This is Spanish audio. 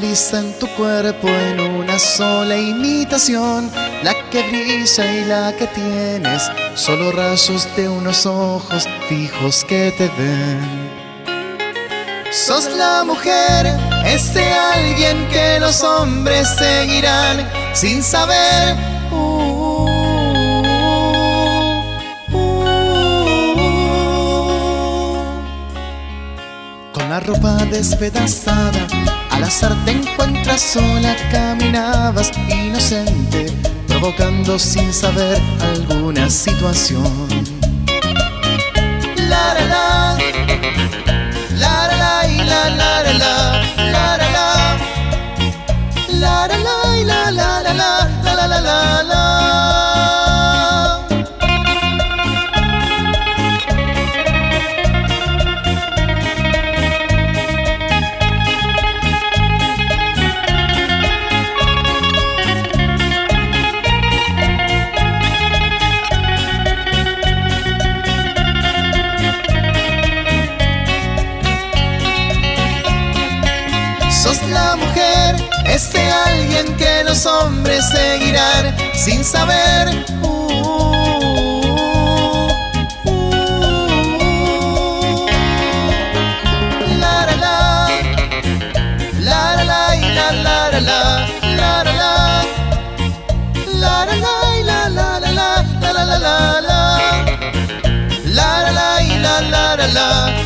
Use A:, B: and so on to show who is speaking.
A: vista en tu cuerpo en una sola imitación, la que brilla y la que tienes, solo rayos de unos ojos fijos que te ven. Sos la mujer, ese alguien que los hombres seguirán sin saber. Con la ropa despedazada, al azar te encuentras sola, caminabas inocente, provocando sin saber alguna situación. La la la, la la la y la la la la, la la la, la la la y la la la la, la la la la. Sos la mujer, ese alguien que los hombres seguirán sin saber. La la la, la la la y la la la la, la la la, la la la y la la la la, la la la la, la la la y la la la la.